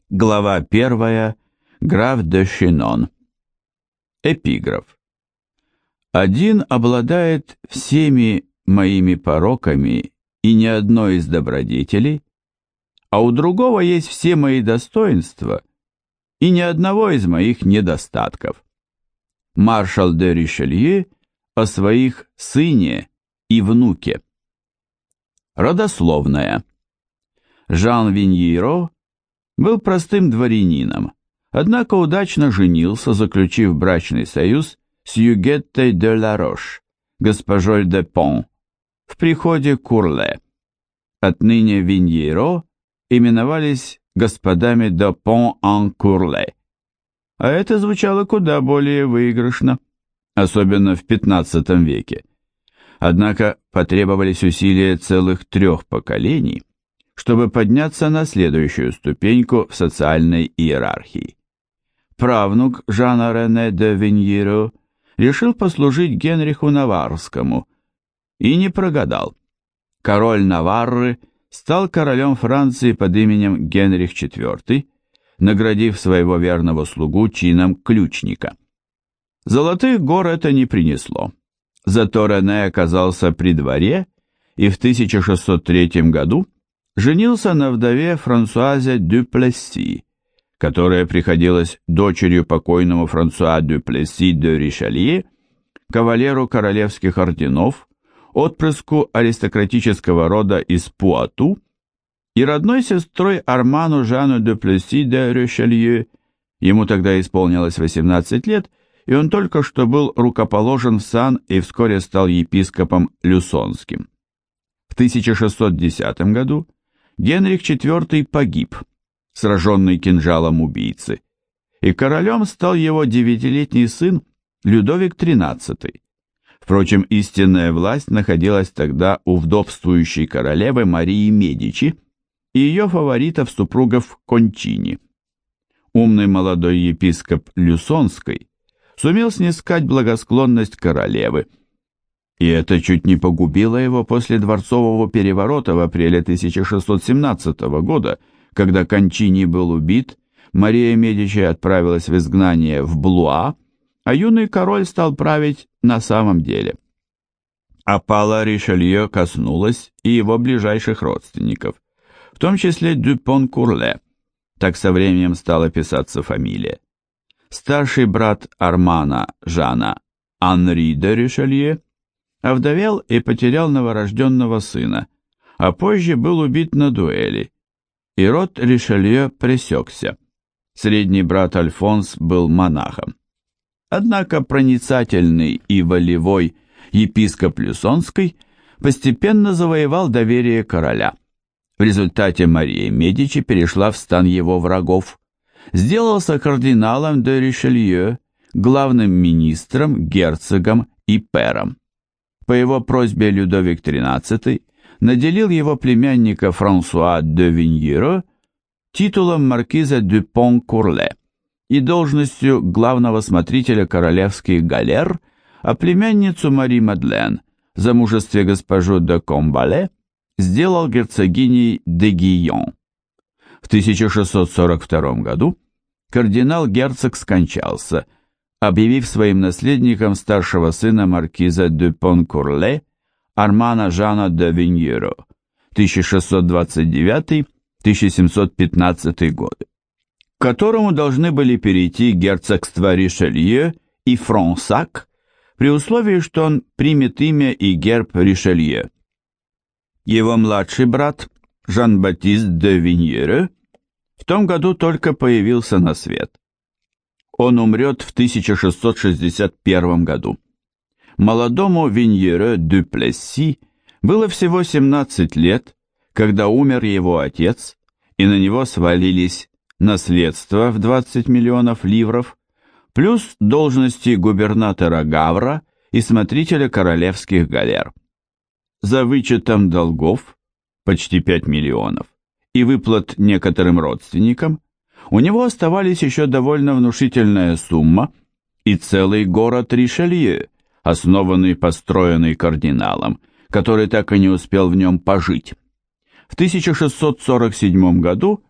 Глава 1. Граф де Чинон. Эпиграф. Один обладает всеми моими пороками и ни одной из добродетелей, а у другого есть все мои достоинства и ни одного из моих недостатков. Маршал де Ришелье о своих сыне и внуке. Родословная. Жан Виньеро был простым дворянином, однако удачно женился, заключив брачный союз с Югеттой де ла Рош, госпожой де Пон, в приходе Курле. Отныне Виньеро именовались господами де Пон-ан-Курле, а это звучало куда более выигрышно, особенно в XV веке. Однако потребовались усилия целых 3 поколений, чтобы подняться на следующую ступеньку в социальной иерархии. Правнук Жана Рене де Виньеро решил послужить Генриху Наваррскому и не прогадал. Король Наварры стал королем Франции под именем Генрих IV, наградив своего верного слугу чином ключника. Золотых гор это не принесло, зато Рене оказался при дворе и в 1603 году женился на вдове Франсуазе дю Плесси, которая приходилась дочерью покойному Франсуа дю Плесси де Ришелье, кавалеру королевских орденов, отпрыску аристократического рода из Пуату, и родной сестрой Арману Жану де Плесси де Ришелье. Ему тогда исполнилось 18 лет, и он только что был рукоположен в сан и вскоре стал епископом Люсонским. В 1610 году Генрих IV погиб, сраженный кинжалом убийцы, и королем стал его 9-летний сын Людовик XIII. Впрочем, истинная власть находилась тогда у вдовствующей королевы Марии Медичи и ее фаворитов-супругов Кончини. Умный молодой епископ Люсонской сумел снискать благосклонность королевы, и это чуть не погубило его после дворцового переворота в апреле 1617 года, когда Кончини был убит, Мария Медичи отправилась в изгнание в Блуа, а юный король стал править на самом деле. Опала Ришелье коснулась и его ближайших родственников, в том числе Дюпон-Курле, так со временем стала писаться фамилия. Старший брат Армана Жана, Анри де Ришелье, овдовел и потерял новорожденного сына, а позже был убит на дуэли, и род Ришелье пресекся. Средний брат Альфонс был монахом. Однако проницательный и волевой епископ Люсонский постепенно завоевал доверие короля. В результате Мария Медичи перешла в стан его врагов, сделался кардиналом де Ришелье, главным министром, герцогом и пэром. По его просьбе Людовик XIII наделил его племянника Франсуа де Виньеро титулом маркиза Дюпон-Курле и должностью главного смотрителя королевских галер, а племянницу Мари Мадлен в замужестве госпожу де Комбале сделал герцогиней де Гийон. В 1642 году кардинал-герцог скончался, объявив своим наследником старшего сына маркиза Дюпон-Курле Армана Жана де Виньеро, 1629-1715 годы, к которому должны были перейти герцогства Ришелье и Фронсак, при условии, что он примет имя и герб Ришелье. Его младший брат Жан-Батист де Виньере в том году только появился на свет. Он умрет в 1661 году. Молодому Виньере дю Плесси было всего 17 лет, когда умер его отец, и на него свалились наследство в 20 миллионов ливров, плюс должности губернатора Гавра и смотрителя королевских галер. За вычетом долгов, почти 5 миллионов, и выплат некоторым родственникам, у него оставались еще довольно внушительная сумма и целый город Ришелье, основанный и построенный кардиналом, который так и не успел в нем пожить. В 1647 году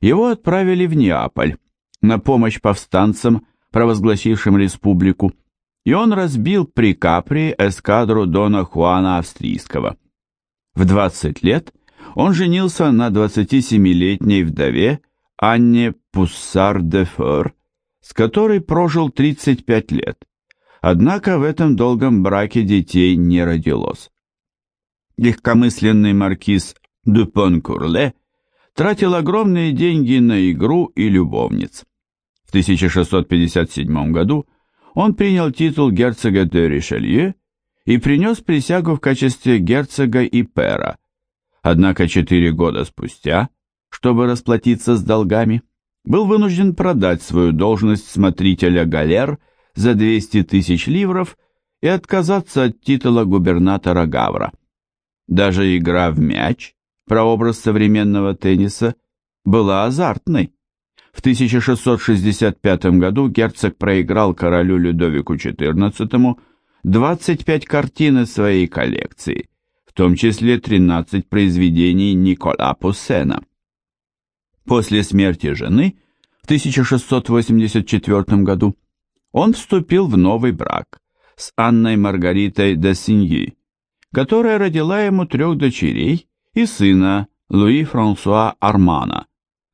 его отправили в Неаполь на помощь повстанцам, провозгласившим республику, и он разбил при Капри эскадру дона Хуана Австрийского. В 20 лет он женился на 27-летней вдове Анне Пуссар-де-Фер, с которой прожил 35 лет, однако в этом долгом браке детей не родилось. Легкомысленный маркиз Дюпон-Курле тратил огромные деньги на игру и любовниц. В 1657 году он принял титул герцога де Ришелье и принес присягу в качестве герцога и пэра, однако 4 года спустя, чтобы расплатиться с долгами, был вынужден продать свою должность смотрителя галер за 200 тысяч ливров и отказаться от титула губернатора Гавра. Даже игра в мяч, прообраз современного тенниса, была азартной. В 1665 году герцог проиграл королю Людовику XIV 25 картин из своей коллекции, в том числе 13 произведений Никола Пуссена. После смерти жены в 1684 году он вступил в новый брак с Анной Маргаритой де Синьи, которая родила ему 3 дочерей и сына Луи Франсуа Армана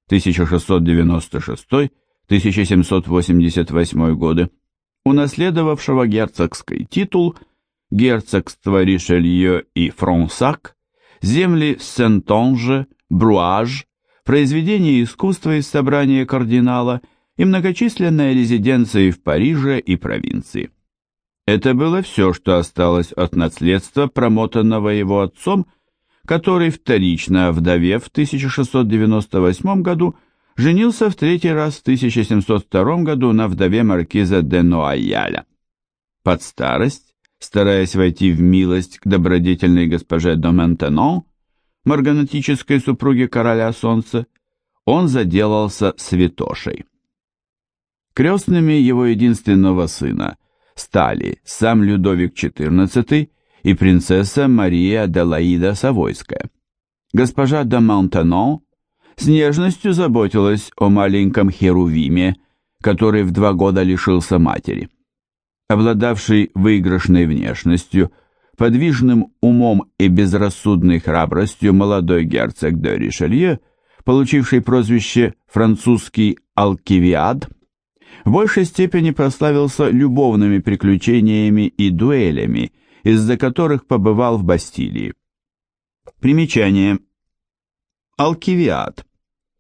1696-1788 годы, унаследовавшего герцогский титул, герцогство Ришелье и Фронсак, земли Сентонже, Бруаж, произведения искусства из собрания кардинала и многочисленные резиденции в Париже и провинции. Это было все, что осталось от наследства, промотанного его отцом, который, вторично овдовев в 1698 году, женился в 3-й раз в 1702 году на вдове маркиза де Нуайяля. Под старость, стараясь войти в милость к добродетельной госпоже де Монтенон, марганатической супруге короля солнца, он заделался святошей. Крестными его единственного сына стали сам Людовик XIV и принцесса Мария Аделаида Савойская. Госпожа де Монтенон с нежностью заботилась о маленьком Херувиме, который в 2 года лишился матери. Обладавший выигрышной внешностью, подвижным умом и безрассудной храбростью молодой герцог де Ришелье, получивший прозвище «французский Алкивиад», в большей степени прославился любовными приключениями и дуэлями, из-за которых побывал в Бастилии. Примечание. Алкивиад.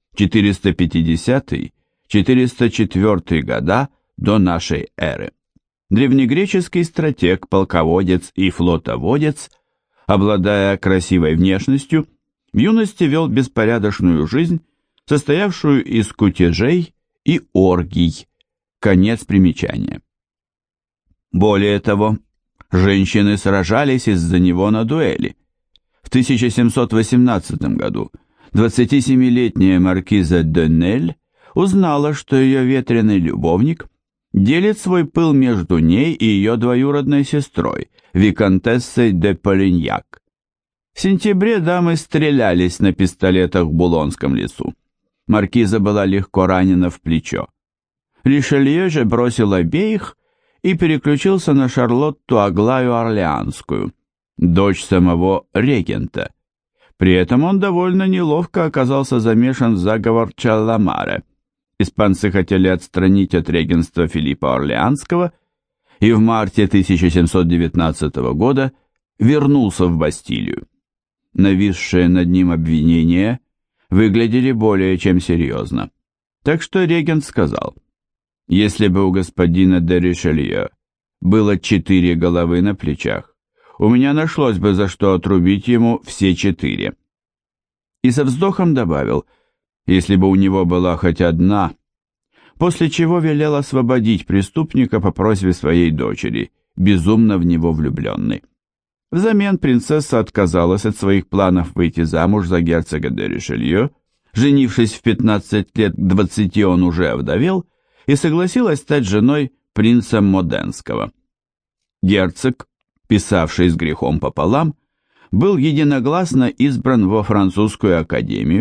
450-404 года до нашей эры. Древнегреческий стратег, полководец и флотоводец, обладая красивой внешностью, в юности вел беспорядочную жизнь, состоявшую из кутежей и оргий. Конец примечания. Более того, женщины сражались из-за него на дуэли. В 1718 году 27-летняя маркиза де Нель узнала, что ее ветреный любовник делит свой пыл между ней и ее двоюродной сестрой, виконтессой де Полиньяк. В сентябре дамы стрелялись на пистолетах в Булонском лесу. Маркиза была легко ранена в плечо. Ришелье же бросил обеих и переключился на Шарлотту Аглаю Орлеанскую, дочь самого регента. При этом он довольно неловко оказался замешан в заговор Чалламаре. Испанцы хотели отстранить от регенства Филиппа Орлеанского и в марте 1719 года вернулся в Бастилию. Нависшие над ним обвинения выглядели более чем серьезно. Так что регент сказал: «Если бы у господина де Ришелье было 4 головы на плечах, у меня нашлось бы за что отрубить ему все 4. И со вздохом добавил: если бы у него была хоть одна, после чего велел освободить преступника по просьбе своей дочери, безумно в него влюбленной. Взамен принцесса отказалась от своих планов выйти замуж за герцога де Ришелье, женившись в 15 лет, к 20 он уже овдовел, и согласилась стать женой принца Моденского. Герцог, писавший с грехом пополам, был единогласно избран во французскую академию,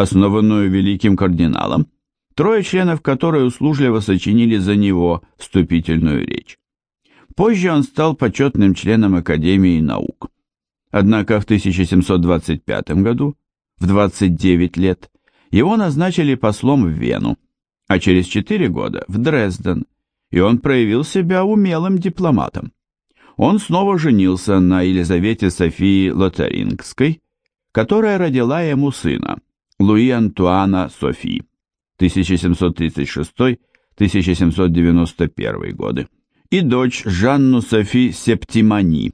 основанную великим кардиналом, трое членов которой услужливо сочинили за него вступительную речь. Позже он стал почетным членом Академии наук. Однако в 1725 году, в 29 лет, его назначили послом в Вену, а через 4 года в Дрезден, и он проявил себя умелым дипломатом. Он снова женился на Елизавете Софии Лотарингской, которая родила ему сына, Луи Антуана Софи, 1736-1791 годы, и дочь Жанну Софи Септимани,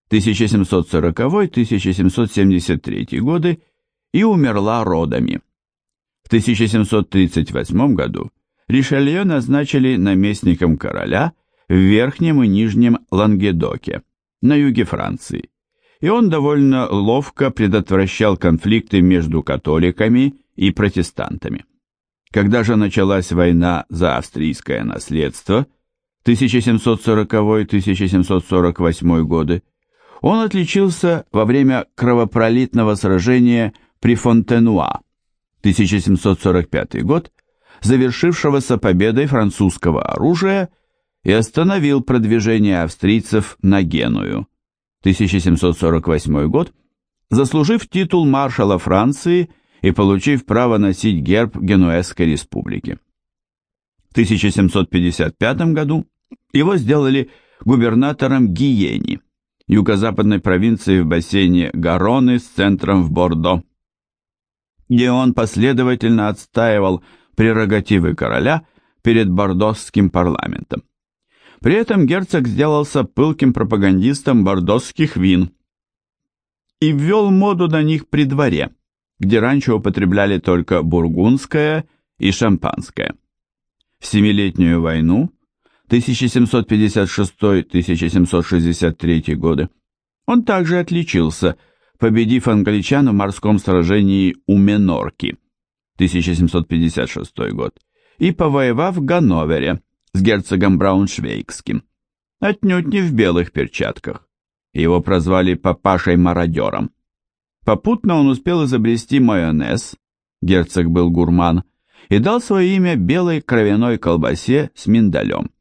1740-1773 годы, и умерла родами. В 1738 году Ришелье назначили наместником короля в Верхнем и Нижнем Лангедоке, на юге Франции, и он довольно ловко предотвращал конфликты между католиками и протестантами. Когда же началась война за австрийское наследство, 1740-1748 годы, он отличился во время кровопролитного сражения при Фонтенуа, 1745 год, завершившегося победой французского оружия, и остановил продвижение австрийцев на Геную, 1748 год, заслужив титул маршала Франции и получив право носить герб Генуэзской республики. В 1755 году его сделали губернатором Гиени, юго-западной провинции в бассейне Гароны с центром в Бордо, где он последовательно отстаивал прерогативы короля перед бордосским парламентом. При этом герцог сделался пылким пропагандистом бордосских вин и ввел моду на них при дворе, где раньше употребляли только бургундское и шампанское. В Семилетнюю войну 1756-1763 годы он также отличился, победив англичан в морском сражении у Менорки, 1756 год, и повоевав в Ганновере с герцогом Брауншвейгским, отнюдь не в белых перчатках. Его прозвали папашей-мародером. Попутно он успел изобрести майонез, герцог был гурман, и дал свое имя белой кровяной колбасе с миндалем.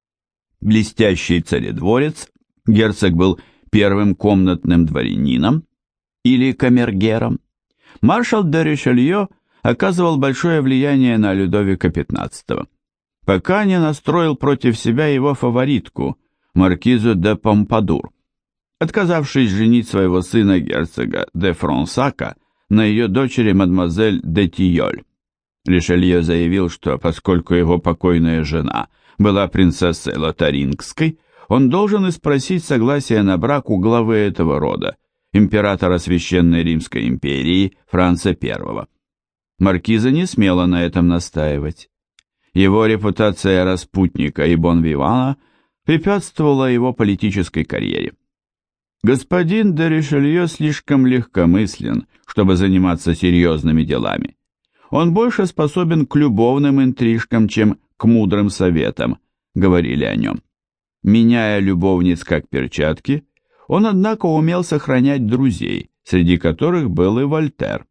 Блестящий царедворец, герцог был первым комнатным дворянином или камергером. Маршал де Ришелье оказывал большое влияние на Людовика XV, пока не настроил против себя его фаворитку, маркизу де Помпадур, отказавшись женить своего сына герцога де Фронсака на ее дочери мадемуазель де Тиоль. Ришелье заявил, что поскольку его покойная жена была принцессой Лотарингской, он должен и спросить согласия на брак у главы этого рода, императора Священной Римской империи Франца I. Маркиза не смела на этом настаивать. Его репутация распутника и бон-вивана препятствовала его политической карьере. Господин де Ришелье слишком легкомыслен, чтобы заниматься серьезными делами. Он больше способен к любовным интрижкам, чем к мудрым советам, говорили о нем. Меняя любовниц как перчатки, он, однако, умел сохранять друзей, среди которых был и Вольтер.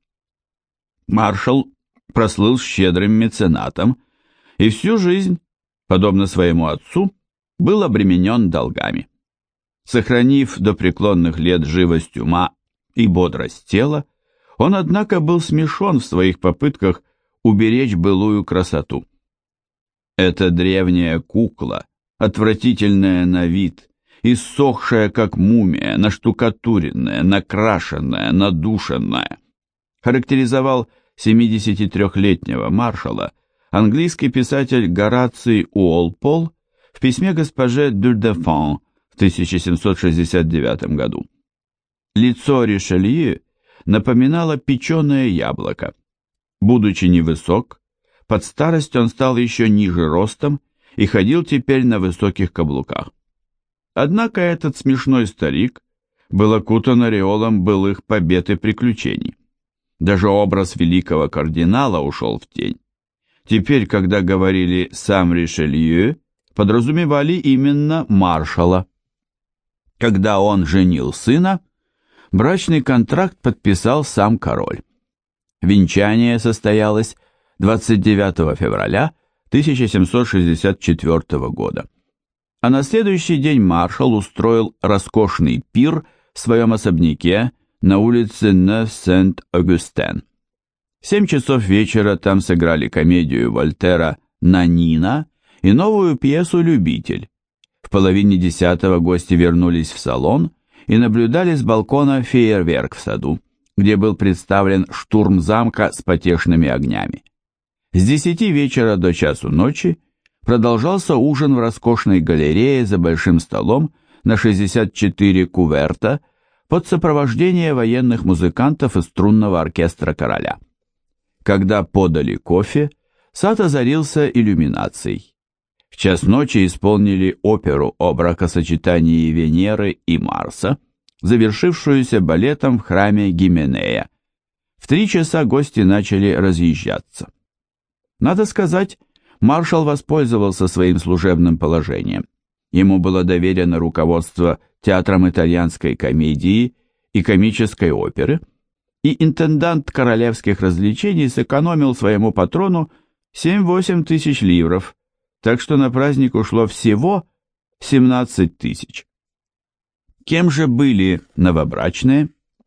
Маршал прослыл щедрым меценатом и всю жизнь, подобно своему отцу, был обременен долгами. Сохранив до преклонных лет живость ума и бодрость тела, он, однако, был смешон в своих попытках уберечь былую красоту. Эта древняя кукла, отвратительная на вид, иссохшая как мумия, наштукатуренная, накрашенная, надушенная, характеризовал 73-летнего маршала английский писатель Гораций Уолпол в письме госпоже Дюрдефон в 1769 году. Лицо Ришелье напоминало печеное яблоко. Будучи невысок, под старость он стал еще ниже ростом и ходил теперь на высоких каблуках. Однако этот смешной старик был окутан ореолом былых побед и приключений. Даже образ великого кардинала ушел в тень. Теперь, когда говорили «сам Ришелье», подразумевали именно маршала. Когда он женил сына, брачный контракт подписал сам король. Венчание состоялось 29 февраля 1764 года. А на следующий день маршал устроил роскошный пир в своем особняке на улице Нев-Сент-Огюстен. В 7 часов вечера там сыграли комедию Вольтера «Нанина» и новую пьесу «Любитель». В половине 10-го гости вернулись в салон и наблюдали с балкона фейерверк в саду, где был представлен штурм замка с потешными огнями. С 10 вечера до часу ночи продолжался ужин в роскошной галерее за большим столом на 64 куверта под сопровождение военных музыкантов и струнного оркестра короля. Когда подали кофе, сад озарился иллюминацией. В час ночи исполнили оперу о бракосочетании Венеры и Марса, завершившуюся балетом в храме Гименея. В 3 часа гости начали разъезжаться. Надо сказать, маршал воспользовался своим служебным положением. Ему было доверено руководство театром итальянской комедии и комической оперы, и интендант королевских развлечений сэкономил своему патрону 7-8 тысяч ливров, так что на праздник ушло всего 17 тысяч. Кем же были новобрачные?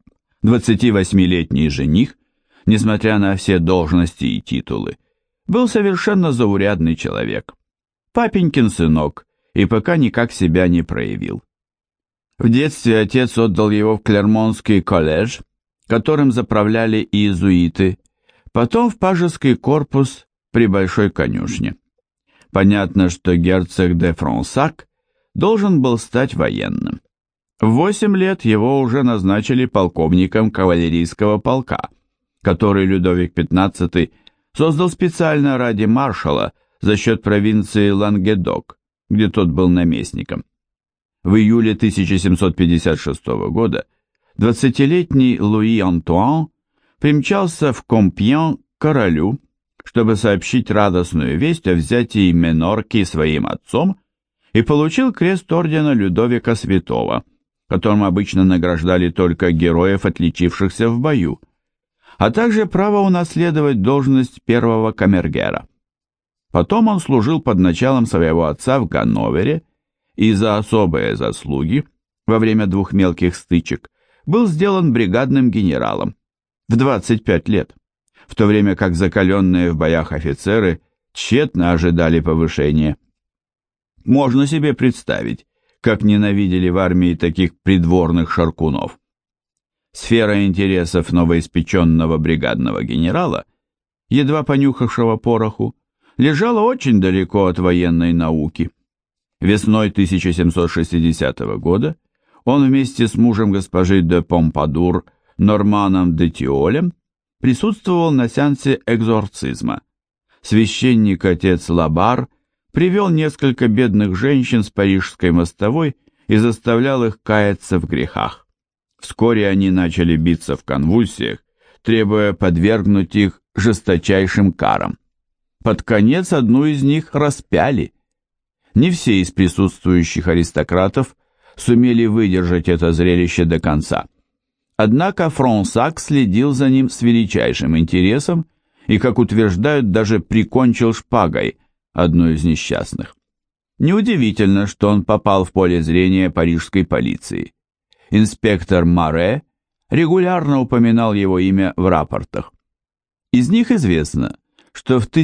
28-летний жених, несмотря на все должности и титулы, был совершенно заурядный человек, папенькин сынок, и пока никак себя не проявил. В детстве отец отдал его в Клермонский колледж, которым заправляли иезуиты, потом в пажеский корпус при Большой конюшне. Понятно, что герцог де Фронсак должен был стать военным. В 8 лет его уже назначили полковником кавалерийского полка, который Людовик XV создал специально ради маршала за счет провинции Лангедок, где тот был наместником. В июле 1756 года 20-летний Луи Антуан примчался в Компьен к королю, чтобы сообщить радостную весть о взятии Менорки своим отцом, и получил крест ордена Людовика Святого, которым обычно награждали только героев, отличившихся в бою, а также право унаследовать должность первого камергера. Потом он служил под началом своего отца в Ганновере и за особые заслуги во время 2 мелких стычек был сделан бригадным генералом в 25 лет, в то время как закаленные в боях офицеры тщетно ожидали повышения. Можно себе представить, как ненавидели в армии таких придворных шаркунов. Сфера интересов новоиспеченного бригадного генерала, едва понюхавшего пороху, лежала очень далеко от военной науки. Весной 1760 года он вместе с мужем госпожи де Помпадур, Норманом де Тиолем, присутствовал на сеансе экзорцизма. Священник-отец Лабар привел несколько бедных женщин с парижской мостовой и заставлял их каяться в грехах. Вскоре они начали биться в конвульсиях, требуя подвергнуть их жесточайшим карам. Под конец одну из них распяли. Не все из присутствующих аристократов сумели выдержать это зрелище до конца. Однако Фронсак следил за ним с величайшим интересом и, как утверждают, даже прикончил шпагой одну из несчастных. Неудивительно, что он попал в поле зрения парижской полиции. Инспектор Маре регулярно упоминал его имя в рапортах. Из них известно, что в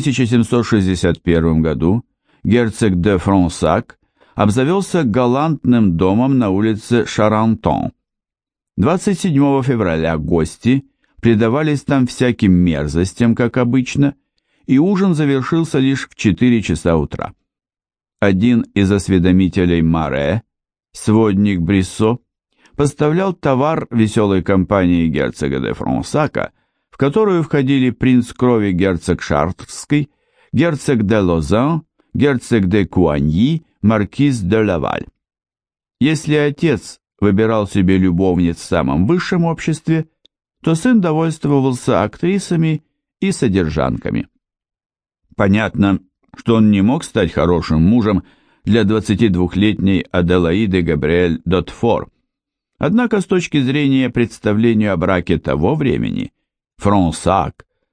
1761 году герцог де Фронсак обзавелся галантным домом на улице Шарантон. 27 февраля гости предавались там всяким мерзостям, как обычно, и ужин завершился лишь в 4 часа утра. Один из осведомителей Маре, сводник Бриссо, поставлял товар веселой компании герцога де Фронсака, в которую входили принц крови герцог Шартрский, герцог де Лозан, герцог де Куаньи, маркиз де Лаваль. Если отец выбирал себе любовниц в самом высшем обществе, то сын довольствовался актрисами и содержанками. Понятно, что он не мог стать хорошим мужем для 22-летней Аделаиды Габриэль Дотфор. Однако с точки зрения представления о браке того времени, Фронсак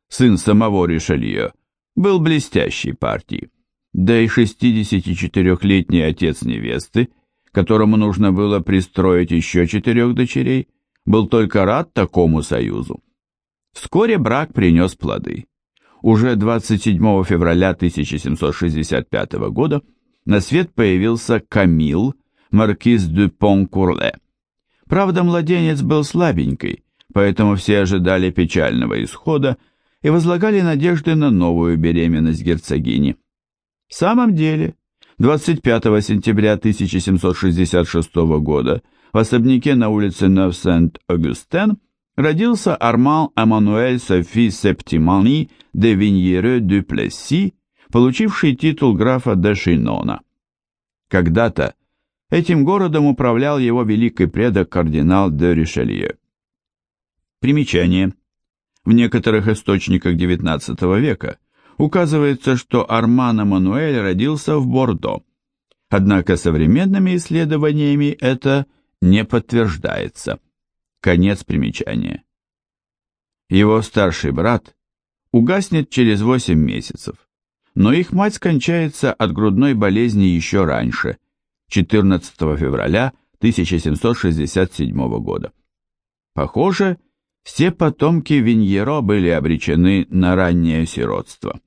сын самого Ришелье, был блестящей партией, да и 64-летний отец невесты, которому нужно было пристроить еще 4 дочерей, был только рад такому союзу. Вскоре брак принес плоды. Уже 27 февраля 1765 года на свет появился Камил, маркиз де Понкурле. Правда, младенец был слабенький, поэтому все ожидали печального исхода и возлагали надежды на новую беременность герцогини. В самом деле, 25 сентября 1766 года в особняке на улице Нев-Сент-Огюстен родился Арман Эммануэль Софи Септимани де Виньере-дю-Плесси, получивший титул графа де Шинона. Когда-то этим городом управлял его великий предок кардинал де Ришелье. Примечание. В некоторых источниках XIX века указывается, что Арман Эммануэль родился в Бордо, однако современными исследованиями это не подтверждается. Конец примечания. Его старший брат угаснет через 8 месяцев, но их мать скончается от грудной болезни еще раньше, 14 февраля 1767 года. Похоже, все потомки Виньеро были обречены на раннее сиротство.